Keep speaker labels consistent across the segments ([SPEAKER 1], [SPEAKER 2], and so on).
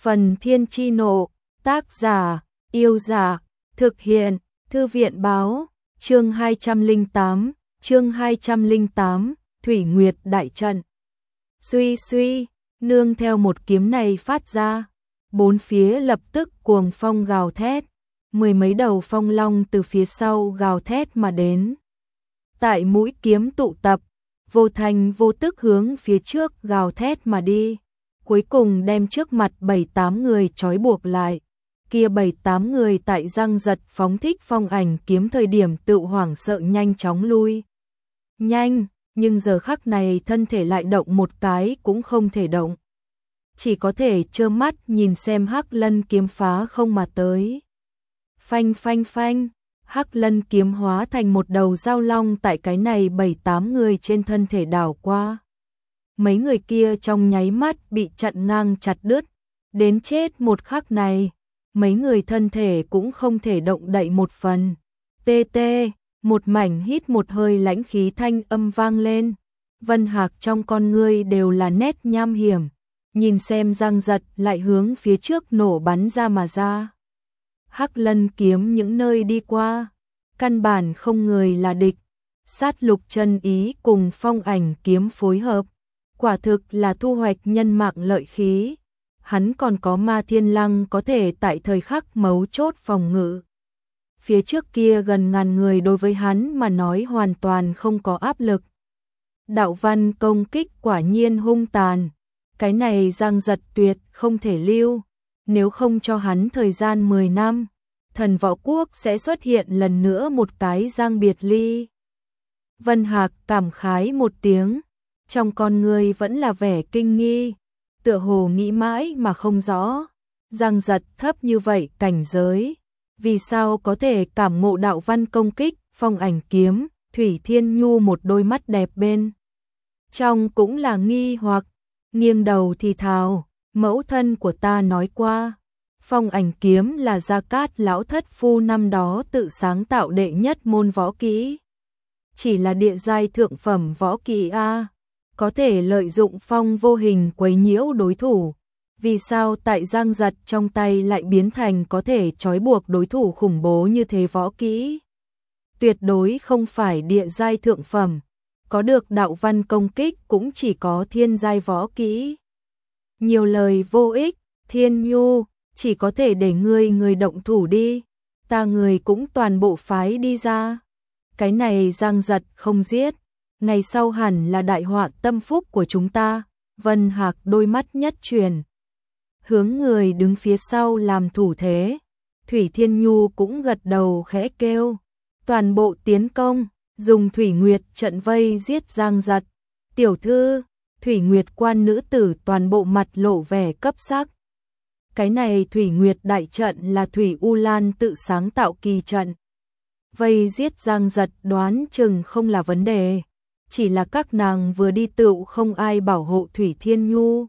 [SPEAKER 1] Phần Thiên Chi Nộ, tác giả, Yêu Giả, thực hiện, Thư viện Báo, chương 208, Thủy Nguyệt Đại Trận. Suy suy, nương theo một kiếm này phát ra, bốn phía lập tức cuồng phong gào thét, mười mấy đầu phong long từ phía sau gào thét mà đến. Tại mũi kiếm tụ tập, vô thành vô tức hướng phía trước gào thét mà đi, cuối cùng đem trước mặt 7-8 người trói buộc lại. Kia 7-8 người tại răng giật phóng thích phong ảnh kiếm thời điểm tự hoảng sợ nhanh chóng lui. Nhanh, nhưng giờ khắc này thân thể lại động một cái cũng không thể động. Chỉ có thể trơ mắt nhìn xem Hắc Lân kiếm phá không mà tới. Phanh phanh phanh, Hắc Lân kiếm hóa thành một đầu dao long tại cái này 7-8 người trên thân thể đảo qua. Mấy người kia trong nháy mắt bị chặn ngang chặt đứt, đến chết một khắc này, mấy người thân thể cũng không thể động đậy một phần. Tê tê, một mảnh hít một hơi lãnh khí thanh âm vang lên, Vân Hạc trong con ngươi đều là nét nham hiểm, nhìn xem răng giật lại hướng phía trước nổ bắn ra mà ra. Hắc Lân kiếm những nơi đi qua, căn bản không người là địch, sát lục chân ý cùng phong ảnh kiếm phối hợp, quả thực là thu hoạch nhân mạng lợi khí. Hắn còn có Ma Thiên Lăng có thể tại thời khắc mấu chốt phòng ngự. Phía trước kia gần ngàn người đối với hắn mà nói hoàn toàn không có áp lực. Đạo văn công kích quả nhiên hung tàn, cái này răng giật tuyệt không thể lưu, nếu không cho hắn thời gian 10 năm, thần võ quốc sẽ xuất hiện lần nữa một cái Giang Biệt Ly. Vân Hạc cảm khái một tiếng, trong con người vẫn là vẻ kinh nghi, tựa hồ nghĩ mãi mà không rõ, răng giật thấp như vậy cảnh giới, vì sao có thể cảm ngộ đạo văn công kích, phong ảnh kiếm. Thủy Thiên Nhu một đôi mắt đẹp bên trong cũng là nghi hoặc, nghiêng đầu thì thào, mẫu thân của ta nói qua, phong ảnh kiếm là Gia Cát lão thất phu năm đó tự sáng tạo đệ nhất môn võ kỹ. Chỉ là địa giai thượng phẩm võ kỹ a, có thể lợi dụng phong vô hình quấy nhiễu đối thủ. Vì sao tại răng giật trong tay lại biến thành có thể trói buộc đối thủ khủng bố như thế võ kỹ? Tuyệt đối không phải địa giai thượng phẩm, có được đạo văn công kích cũng chỉ có thiên giai võ kỹ. Nhiều lời vô ích, Thiên Nhu, chỉ có thể để người động thủ đi, ta người cũng toàn bộ phái đi ra. Cái này răng giật không giết, ngày sau hẳn là đại họa tâm phúc của chúng ta. Vân Hạc đôi mắt nhất chuyển, hướng người đứng phía sau làm thủ thế. Thủy Thiên Nhu cũng gật đầu khẽ kêu, toàn bộ tiến công, dùng Thủy Nguyệt trận vây giết răng giật. Tiểu thư, Thủy Nguyệt quan nữ tử toàn bộ mặt lộ vẻ cấp sắc. Cái này Thủy Nguyệt đại trận là Thủy U Lan tự sáng tạo kỳ trận. Vây giết răng giật đoán chừng không là vấn đề, chỉ là các nàng vừa đi tựu không ai bảo hộ Thủy Thiên Nhu.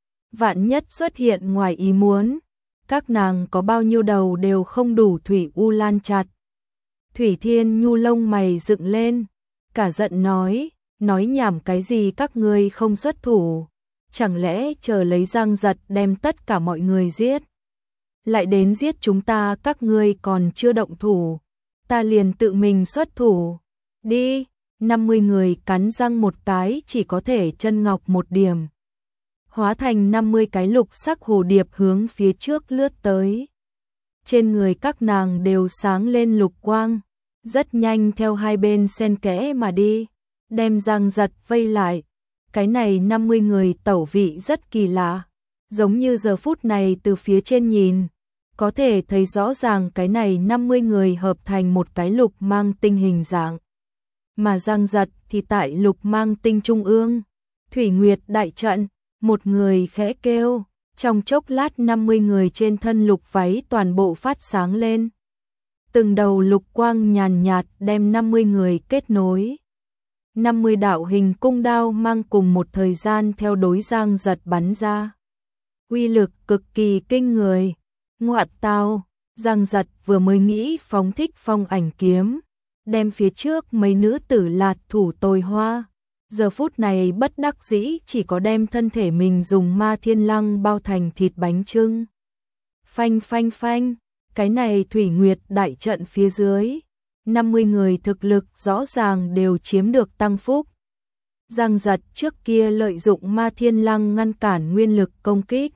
[SPEAKER 1] Vạn nhất xuất hiện ngoài ý muốn, các nàng có bao nhiêu đầu đều không đủ Thủy U Lan chặt. Thủy Thiên Nhu lông mày dựng lên, cả giận nói nhảm cái gì các ngươi không xuất thủ, chẳng lẽ chờ lấy răng giật đem tất cả mọi người giết, lại đến giết chúng ta, các ngươi còn chưa động thủ, ta liền tự mình xuất thủ. Đi, 50 người cắn răng một cái chỉ có thể chân ngọc một điểm, hóa thành 50 cái lục sắc hồ điệp hướng phía trước lướt tới. Trên người các nàng đều sáng lên lục quang, rất nhanh theo hai bên xen kẽ mà đi, đem răng giật vây lại. Cái này 50 người tẩu vị rất kỳ lạ, giống như giờ phút này từ phía trên nhìn, có thể thấy rõ ràng cái này 50 người hợp thành một cái lục mang tinh hình dạng. Mà răng giật thì tại lục mang tinh trung ương, Thủy Nguyệt đại trận, một người khẽ kêu, trong chốc lát 50 người trên thân lục váy toàn bộ phát sáng lên. Từng đầu lục quang nhàn nhạt đem 50 người kết nối. 50 đạo hình cung đao mang cùng một thời gian theo đối răng giật bắn ra. Uy lực cực kỳ kinh người. Ngoạn tao, răng giật vừa mới nghĩ phóng thích phong ảnh kiếm, đem phía trước mấy nữ tử lạt thủ tồi hoa, giờ phút này bất đắc dĩ chỉ có đem thân thể mình dùng ma thiên lăng bao thành thịt bánh chưng. Phanh phanh phanh, cái này thủy nguyệt đại trận phía dưới, 50 người thực lực rõ ràng đều chiếm được tăng phúc. Giang Giật trước kia lợi dụng ma thiên lăng ngăn cản nguyên lực công kích.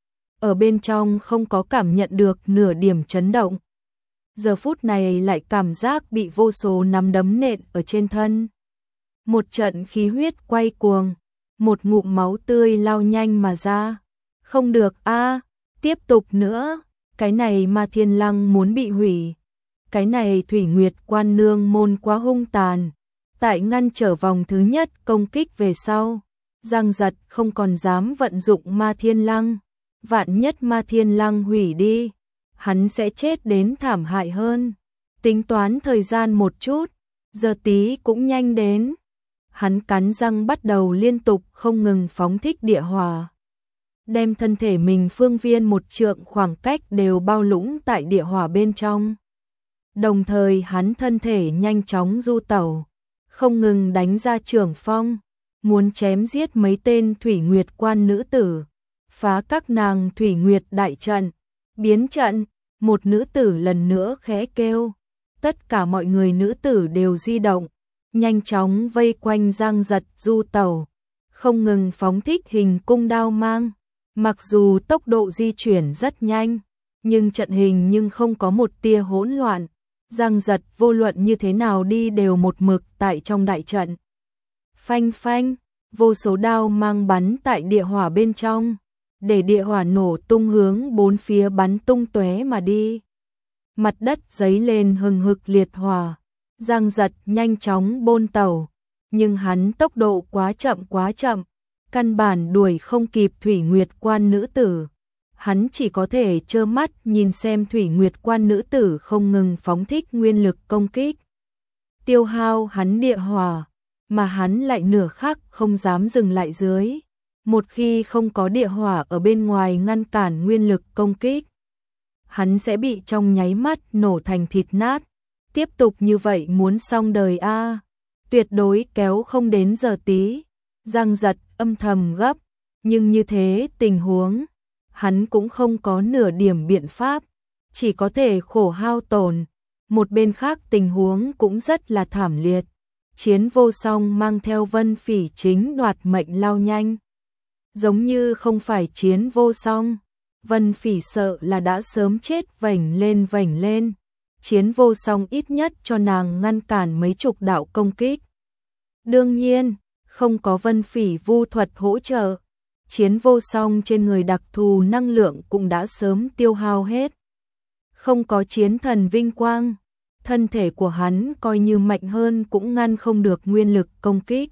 [SPEAKER 1] Ở bên trong không có cảm nhận được nửa điểm chấn động. Giờ phút này lại cảm giác bị vô số nắm đấm nện ở trên thân. Một trận khí huyết quay cuồng, một ngụm máu tươi lao nhanh mà ra. Không được a, tiếp tục nữa, cái này ma thiên lăng muốn bị hủy. Cái này Thủy Nguyệt Quan Nương môn quá hung tàn. Tại ngăn trở vòng thứ nhất công kích về sau, Giang Giật không còn dám vận dụng ma thiên lăng. Vạn nhất ma thiên lăng hủy đi, hắn sẽ chết đến thảm hại hơn. Tính toán thời gian một chút, giờ tí cũng nhanh đến. Hắn cắn răng bắt đầu liên tục không ngừng phóng thích địa hỏa. Đem thân thể mình phương viên một trượng khoảng cách đều bao lũng tại địa hỏa bên trong. Đồng thời hắn thân thể nhanh chóng du tẩu, không ngừng đánh ra trưởng phong, muốn chém giết mấy tên Thủy Nguyệt Quan nữ tử, phá các nàng Thủy Nguyệt đại trận, biến trận. Một nữ tử lần nữa khẽ kêu, tất cả mọi người nữ tử đều di động, nhanh chóng vây quanh Giang Giật du tẩu, không ngừng phóng thích hình cung đao mang. Mặc dù tốc độ di chuyển rất nhanh, nhưng trận hình nhưng không có một tia hỗn loạn. Giang Giật vô luận như thế nào đi đều một mực tại trong đại trận. Phanh phanh, vô số đao mang bắn tại địa hỏa bên trong, để địa hỏa nổ tung hướng bốn phía bắn tung tóe mà đi. Mặt đất giấy lên hừng hực liệt hỏa. Giang Giật nhanh chóng bôn tẩu, nhưng hắn tốc độ quá chậm, căn bản đuổi không kịp Thủy Nguyệt Quan nữ tử. Hắn chỉ có thể trơ mắt nhìn xem Thủy Nguyệt Quan nữ tử không ngừng phóng thích nguyên lực công kích, tiêu hao hắn địa hỏa, mà hắn lại nửa khắc không dám dừng lại dưới. Một khi không có địa hỏa ở bên ngoài ngăn cản nguyên lực công kích, hắn sẽ bị trong nháy mắt nổ thành thịt nát. Tiếp tục như vậy muốn xong đời a, tuyệt đối kéo không đến giờ tí. Giang Giật âm thầm gấp, nhưng như thế tình huống, hắn cũng không có nửa điểm biện pháp, chỉ có thể khổ hao tổn. Một bên khác tình huống cũng rất là thảm liệt. Chiến Vô Song mang theo Vân Phỉ chính đoạt mệnh lao nhanh. Giống như không phải Chiến Vô Song, Vân Phỉ sợ là đã sớm chết vảnh lên. Chiến Vô Song ít nhất cho nàng ngăn cản mấy chục đạo công kích. Đương nhiên, không có Vân Phỉ vu thuật hỗ trợ, Chiến Vô Song trên người đặc thù năng lượng cũng đã sớm tiêu hao hết. Không có chiến thần vinh quang, thân thể của hắn coi như mạnh hơn cũng ngăn không được nguyên lực công kích.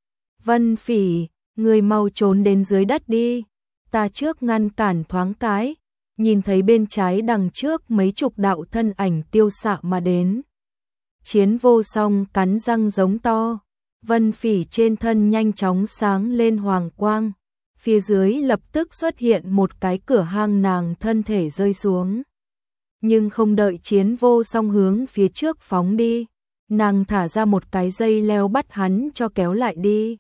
[SPEAKER 1] Vân Phỉ, người mau trốn đến dưới đất đi, ta trước ngăn cản thoáng cái. Nhìn thấy bên trái đằng trước mấy chục đạo thân ảnh tiêu xạ mà đến. Chiến Vô Song cắn răng giống to, Vân Phỉ trên thân nhanh chóng sáng lên hoàng quang, phía dưới lập tức xuất hiện một cái cửa hang, nàng thân thể rơi xuống. Nhưng không đợi Chiến Vô Song hướng phía trước phóng đi, nàng thả ra một cái dây leo bắt hắn cho kéo lại đi.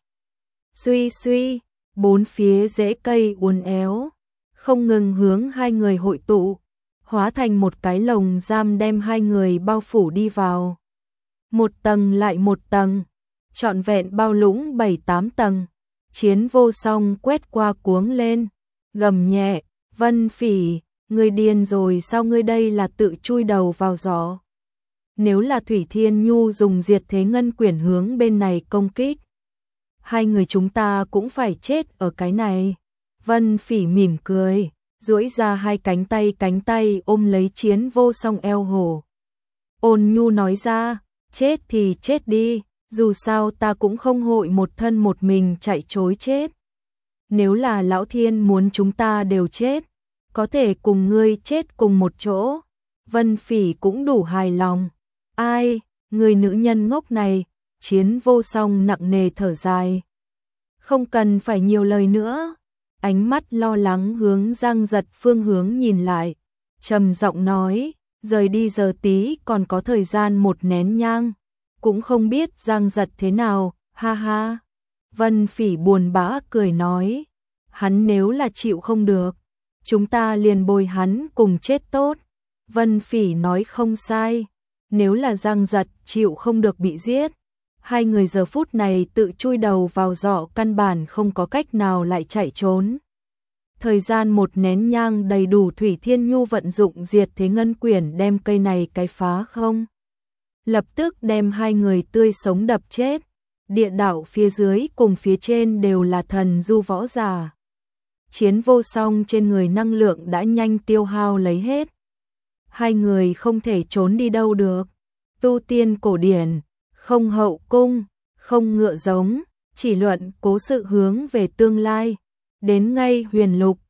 [SPEAKER 1] Suy suy, bốn phía rễ cây uốn éo, không ngừng hướng hai người hội tụ, hóa thành một cái lồng giam đem hai người bao phủ đi vào. Một tầng lại một tầng, trọn vẹn bao lũng 7-8 tầng. Chiến Vô Song quét qua cuống lên, gầm nhẹ, Vân Phỉ, ngươi điên rồi sao, ngươi đây là tự chui đầu vào gió. Nếu là Thủy Thiên Nhu dùng diệt thế ngân quyển hướng bên này công kích, hai người chúng ta cũng phải chết ở cái này. Vân Phỉ mỉm cười, duỗi ra hai cánh tay ôm lấy Chiến Vô Song eo hổ. Ôn nhu nói ra, chết thì chết đi, dù sao ta cũng không hội một thân một mình chạy trối chết. Nếu là Lão Thiên muốn chúng ta đều chết, có thể cùng ngươi chết cùng một chỗ. Vân Phỉ cũng đủ hài lòng. Ai, người nữ nhân ngốc này. Chiến Vô Song nặng nề thở dài. Không cần phải nhiều lời nữa. Ánh mắt lo lắng hướng Giang Giật phương hướng nhìn lại, trầm giọng nói, rời đi giờ tí còn có thời gian một nén nhang, cũng không biết Giang Giật thế nào, ha ha. Vân Phỉ buồn bã cười nói, hắn nếu là chịu không được, chúng ta liền bồi hắn cùng chết tốt. Vân Phỉ nói không sai, nếu là Giang Giật chịu không được bị giết, hai người giờ phút này tự chui đầu vào giỏ căn bản không có cách nào lại chạy trốn. Thời gian một nén nhang đầy đủ, Thủy Thiên Nhu vận dụng diệt thế ngân quyển đem cây này cái phá không. Lập tức đem hai người tươi sống đập chết. Địa đạo phía dưới cùng phía trên đều là thần du võ giả. Chiến vô song trên người năng lượng đã nhanh tiêu hao lấy hết. Hai người không thể trốn đi đâu được. Tu tiên cổ điển, không hậu cung, không ngựa giống, chỉ luận cố sự hướng về tương lai. Đến ngay huyền lục,